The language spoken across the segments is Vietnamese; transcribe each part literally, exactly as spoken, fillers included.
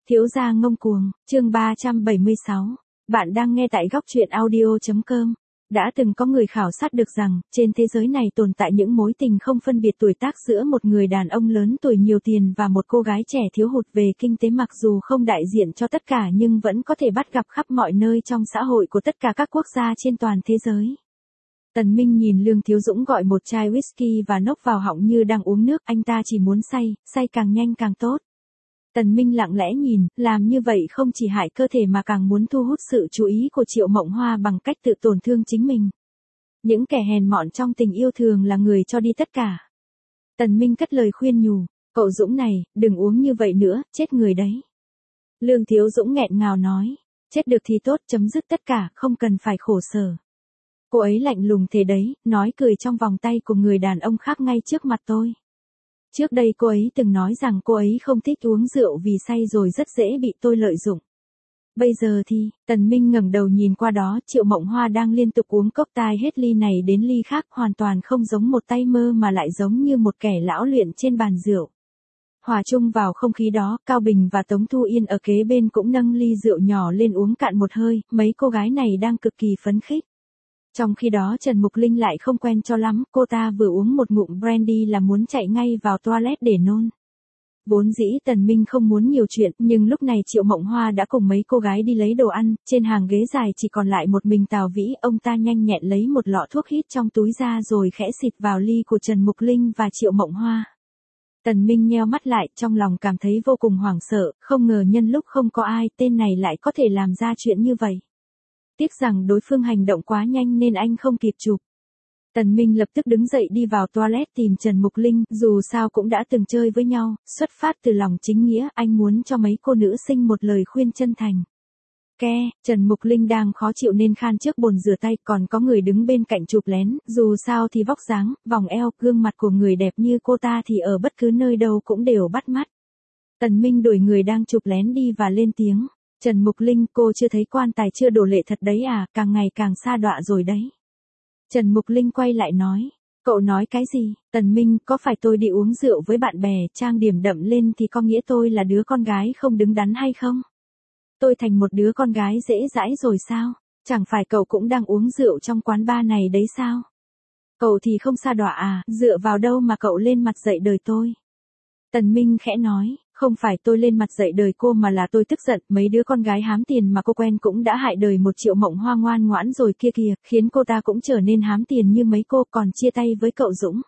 Thiếu gia ngông cuồng, chương ba trăm bảy mươi sáu. Bạn đang nghe tại góc truyện audio chấm com. Đã từng có người khảo sát được rằng, trên thế giới này tồn tại những mối tình không phân biệt tuổi tác giữa một người đàn ông lớn tuổi nhiều tiền và một cô gái trẻ thiếu hụt về kinh tế, mặc dù không đại diện cho tất cả nhưng vẫn có thể bắt gặp khắp mọi nơi trong xã hội của tất cả các quốc gia trên toàn thế giới. Tần Minh nhìn Lương Thiếu Dũng gọi một chai whisky và nốc vào họng như đang uống nước, anh ta chỉ muốn say, say càng nhanh càng tốt. Tần Minh lặng lẽ nhìn, làm như vậy không chỉ hại cơ thể mà càng muốn thu hút sự chú ý của Triệu Mộng Hoa bằng cách tự tổn thương chính mình. Những kẻ hèn mọn trong tình yêu thường là người cho đi tất cả. Tần Minh cất lời khuyên nhủ, cậu Dũng này, đừng uống như vậy nữa, chết người đấy. Lương Thiếu Dũng nghẹn ngào nói, chết được thì tốt, chấm dứt tất cả, không cần phải khổ sở. Cô ấy lạnh lùng thế đấy, nói cười trong vòng tay của người đàn ông khác ngay trước mặt tôi. Trước đây cô ấy từng nói rằng cô ấy không thích uống rượu vì say rồi rất dễ bị tôi lợi dụng. Bây giờ thì, Tần Minh ngẩng đầu nhìn qua đó, Triệu Mộng Hoa đang liên tục uống cốc tai hết ly này đến ly khác, hoàn toàn không giống một tay mơ mà lại giống như một kẻ lão luyện trên bàn rượu. Hòa chung vào không khí đó, Cao Bình và Tống Thu Yên ở kế bên cũng nâng ly rượu nhỏ lên uống cạn một hơi, mấy cô gái này đang cực kỳ phấn khích. Trong khi đó Trần Mục Linh lại không quen cho lắm, cô ta vừa uống một ngụm brandy là muốn chạy ngay vào toilet để nôn. Vốn dĩ Tần Minh không muốn nhiều chuyện, nhưng lúc này Triệu Mộng Hoa đã cùng mấy cô gái đi lấy đồ ăn, trên hàng ghế dài chỉ còn lại một mình Tào Vĩ, ông ta nhanh nhẹn lấy một lọ thuốc hít trong túi ra rồi khẽ xịt vào ly của Trần Mục Linh và Triệu Mộng Hoa. Tần Minh nheo mắt lại, trong lòng cảm thấy vô cùng hoảng sợ, không ngờ nhân lúc không có ai, tên này lại có thể làm ra chuyện như vậy. Tiếc rằng đối phương hành động quá nhanh nên anh không kịp chụp. Tần Minh lập tức đứng dậy đi vào toilet tìm Trần Mục Linh, dù sao cũng đã từng chơi với nhau, xuất phát từ lòng chính nghĩa, anh muốn cho mấy cô nữ sinh một lời khuyên chân thành. Ke, Trần Mục Linh đang khó chịu nên khan trước bồn rửa tay, còn có người đứng bên cạnh chụp lén, dù sao thì vóc dáng, vòng eo, gương mặt của người đẹp như cô ta thì ở bất cứ nơi đâu cũng đều bắt mắt. Tần Minh đuổi người đang chụp lén đi và lên tiếng. Trần Mục Linh, cô chưa thấy quan tài chưa đổ lệ thật đấy à, càng ngày càng sa đọa rồi đấy. Trần Mục Linh quay lại nói, cậu nói cái gì? Tần Minh, có phải tôi đi uống rượu với bạn bè, trang điểm đậm lên thì có nghĩa tôi là đứa con gái không đứng đắn hay không? Tôi thành một đứa con gái dễ dãi rồi sao? Chẳng phải cậu cũng đang uống rượu trong quán bar này đấy sao? Cậu thì không sa đọa à, dựa vào đâu mà cậu lên mặt dạy đời tôi? Tần Minh khẽ nói, không phải tôi lên mặt dạy đời cô mà là tôi tức giận, mấy đứa con gái hám tiền mà cô quen cũng đã hại đời một Triệu Mộng Hoa ngoan ngoãn rồi kia kìa, khiến cô ta cũng trở nên hám tiền như mấy cô, còn chia tay với cậu Dũng.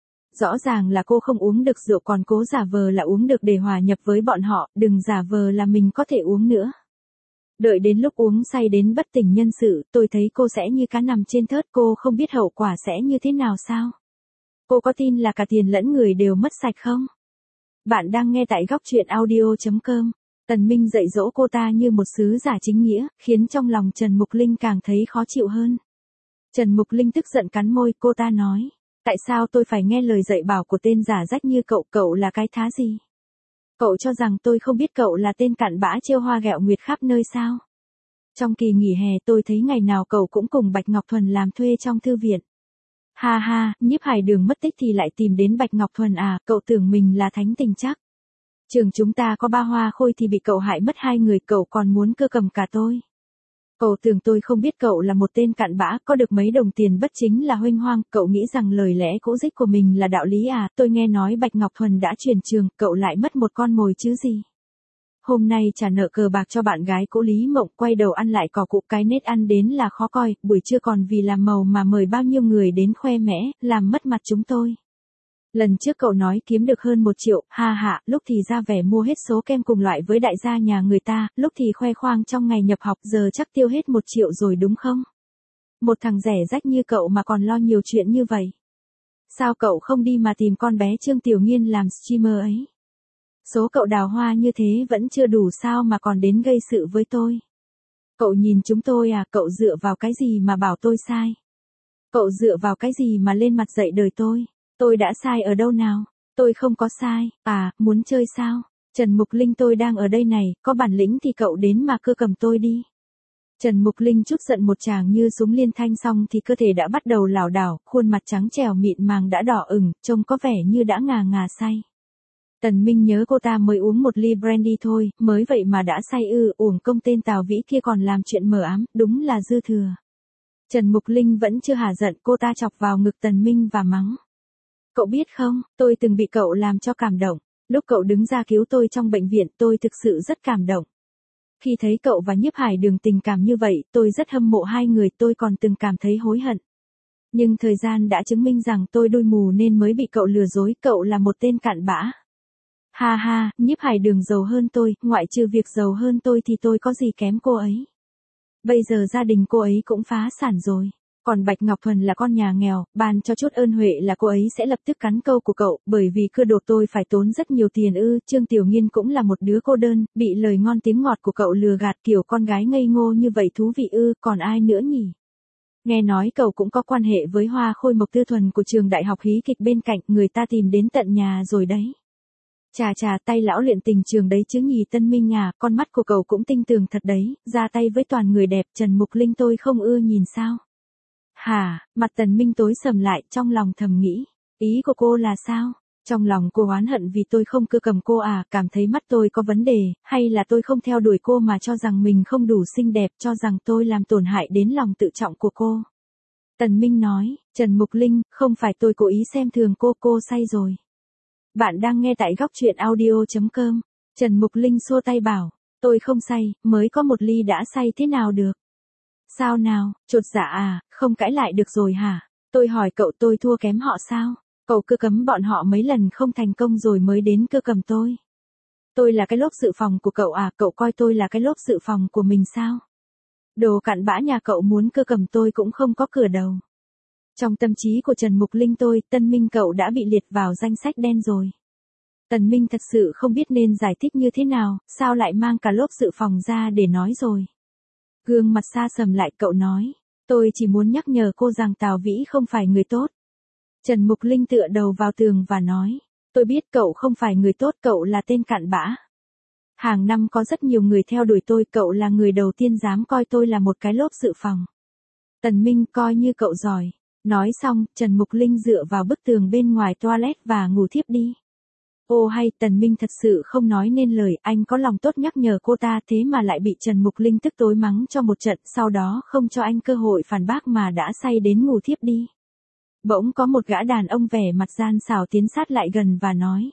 Rõ ràng là cô không uống được rượu còn cố giả vờ là uống được để hòa nhập với bọn họ, đừng giả vờ là mình có thể uống nữa. Đợi đến lúc uống say đến bất tỉnh nhân sự, tôi thấy cô sẽ như cá nằm trên thớt, cô không biết hậu quả sẽ như thế nào sao? Cô có tin là cả tiền lẫn người đều mất sạch không? Bạn đang nghe tại góc truyện audio chấm com. Tần Minh dạy dỗ cô ta như một sứ giả chính nghĩa, khiến trong lòng Trần Mục Linh càng thấy khó chịu hơn. Trần Mục Linh tức giận cắn môi, cô ta nói, tại sao tôi phải nghe lời dạy bảo của tên giả rách như cậu, cậu là cái thá gì? Cậu cho rằng tôi không biết cậu là tên cặn bã trêu hoa ghẹo nguyệt khắp nơi sao? Trong kỳ nghỉ hè tôi thấy ngày nào cậu cũng cùng Bạch Ngọc Thuần làm thuê trong thư viện. Ha ha, Nhiếp Hải Đường mất tích thì lại tìm đến Bạch Ngọc Thuần à, cậu tưởng mình là thánh tình chắc. Trường chúng ta có ba hoa khôi thì bị cậu hại mất hai người, cậu còn muốn cơ cầm cả tôi. Cậu tưởng tôi không biết cậu là một tên cặn bã, có được mấy đồng tiền bất chính là huênh hoang, cậu nghĩ rằng lời lẽ cũ dích của mình là đạo lý à, tôi nghe nói Bạch Ngọc Thuần đã chuyển trường, cậu lại mất một con mồi chứ gì. Hôm nay trả nợ cờ bạc cho bạn gái cũ Lý Mộng, quay đầu ăn lại cỏ cụ, cái nết ăn đến là khó coi, buổi trưa còn vì làm màu mà mời bao nhiêu người đến khoe mẽ, làm mất mặt chúng tôi. Lần trước cậu nói kiếm được hơn một triệu, ha hạ, lúc thì ra vẻ mua hết số kem cùng loại với đại gia nhà người ta, lúc thì khoe khoang trong ngày nhập học, giờ chắc tiêu hết một triệu rồi đúng không? Một thằng rẻ rách như cậu mà còn lo nhiều chuyện như vậy. Sao cậu không đi mà tìm con bé Trương Tiểu Nghiên làm streamer ấy? Số cậu đào hoa như thế vẫn chưa đủ sao mà còn đến gây sự với tôi. Cậu nhìn chúng tôi à, cậu dựa vào cái gì mà bảo tôi sai? Cậu dựa vào cái gì mà lên mặt dạy đời tôi? Tôi đã sai ở đâu nào? Tôi không có sai, à, muốn chơi sao? Trần Mục Linh, tôi đang ở đây này, có bản lĩnh thì cậu đến mà cưa cầm tôi đi. Trần Mục Linh chút giận một tràng như súng liên thanh xong thì cơ thể đã bắt đầu lảo đảo, khuôn mặt trắng trẻo mịn màng đã đỏ ửng, trông có vẻ như đã ngà ngà say. Tần Minh nhớ cô ta mới uống một ly brandy thôi, mới vậy mà đã say ư, uổng công tên Tào Vĩ kia còn làm chuyện mờ ám, đúng là dư thừa. Trần Mục Linh vẫn chưa hả giận, cô ta chọc vào ngực Tần Minh và mắng. Cậu biết không, tôi từng bị cậu làm cho cảm động. Lúc cậu đứng ra cứu tôi trong bệnh viện, tôi thực sự rất cảm động. Khi thấy cậu và Nhiếp Hải Đường tình cảm như vậy, tôi rất hâm mộ hai người, tôi còn từng cảm thấy hối hận. Nhưng thời gian đã chứng minh rằng tôi đôi mù nên mới bị cậu lừa dối, cậu là một tên cặn bã. Ha ha, Nhiếp Hải Đường giàu hơn tôi, ngoại trừ việc giàu hơn tôi thì tôi có gì kém cô ấy. Bây giờ gia đình cô ấy cũng phá sản rồi. Còn Bạch Ngọc Thuần là con nhà nghèo, ban cho chút ơn huệ là cô ấy sẽ lập tức cắn câu của cậu, bởi vì cưa đột tôi phải tốn rất nhiều tiền ư. Trương Tiểu Nghiên cũng là một đứa cô đơn, bị lời ngon tiếng ngọt của cậu lừa gạt, kiểu con gái ngây ngô như vậy thú vị ư, còn ai nữa nhỉ? Nghe nói cậu cũng có quan hệ với Hoa Khôi Mộc Tư Thuần của trường đại học hí kịch bên cạnh, người ta tìm đến tận nhà rồi đấy. Chà chà, tay lão luyện tình trường đấy chứ nhì Tân Minh à, con mắt của cậu cũng tinh tường thật đấy, ra tay với toàn người đẹp. Trần Mục Linh tôi không ưa nhìn sao? Hả, mặt Tần Minh tối sầm lại, trong lòng thầm nghĩ, ý của cô là sao? Trong lòng cô oán hận vì tôi không cưa cầm cô à, cảm thấy mắt tôi có vấn đề, hay là tôi không theo đuổi cô mà cho rằng mình không đủ xinh đẹp, cho rằng tôi làm tổn hại đến lòng tự trọng của cô. Tần Minh nói, Trần Mục Linh, không phải tôi cố ý xem thường cô, cô say rồi. Bạn đang nghe tại góc truyện audio chấm com. Trần Mục Linh xua tay bảo, tôi không say, mới có một ly đã say thế nào được. Sao nào, chột dạ à, không cãi lại được rồi hả? Tôi hỏi cậu tôi thua kém họ sao? Cậu cưa cấm bọn họ mấy lần không thành công rồi mới đến cưa cầm tôi. Tôi là cái lốp dự phòng của cậu à, cậu coi tôi là cái lốp dự phòng của mình sao? Đồ cặn bã nhà cậu muốn cưa cầm tôi cũng không có cửa đầu. Trong tâm trí của Trần Mục Linh tôi, Tân Minh cậu đã bị liệt vào danh sách đen rồi. Tần Minh thật sự không biết nên giải thích như thế nào, sao lại mang cả lốp dự phòng ra để nói rồi. Gương mặt xa sầm lại, cậu nói, tôi chỉ muốn nhắc nhở cô rằng Tào Vĩ không phải người tốt. Trần Mục Linh tựa đầu vào tường và nói, tôi biết cậu không phải người tốt, cậu là tên cặn bã. Hàng năm có rất nhiều người theo đuổi tôi, cậu là người đầu tiên dám coi tôi là một cái lốp dự phòng. Tần Minh coi như cậu giỏi. Nói xong, Trần Mục Linh dựa vào bức tường bên ngoài toilet và ngủ thiếp đi. Ô hay, Tần Minh thật sự không nói nên lời, anh có lòng tốt nhắc nhở cô ta thế mà lại bị Trần Mục Linh tức tối mắng cho một trận, sau đó không cho anh cơ hội phản bác mà đã say đến ngủ thiếp đi. Bỗng có một gã đàn ông vẻ mặt gian xảo tiến sát lại gần và nói.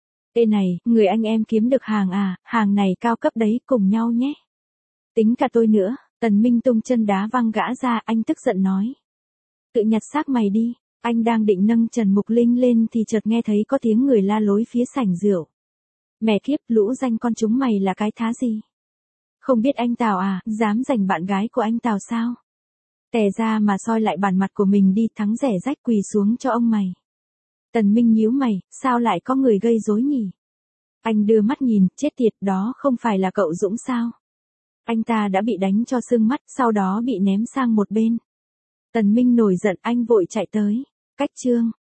Ê này, người anh em kiếm được hàng à, hàng này cao cấp đấy, cùng nhau nhé. Tính cả tôi nữa. Tần Minh tung chân đá văng gã ra, anh tức giận nói. Tự nhặt xác mày đi. Anh đang định nâng Trần Mục Linh lên thì chợt nghe thấy có tiếng người la lối phía sảnh rượu. Mẹ kiếp, lũ danh con chúng mày là cái thá gì? Không biết anh Tào à, dám giành bạn gái của anh Tào sao? Tè ra mà soi lại bản mặt của mình đi, thắng rẻ rách quỳ xuống cho ông mày. Tần Minh nhíu mày, sao lại có người gây rối nhỉ? Anh đưa mắt nhìn, chết tiệt, đó không phải là cậu Dũng sao? Anh ta đã bị đánh cho sưng mắt, sau đó bị ném sang một bên. Tần Minh nổi giận, anh vội chạy tới. Cách chương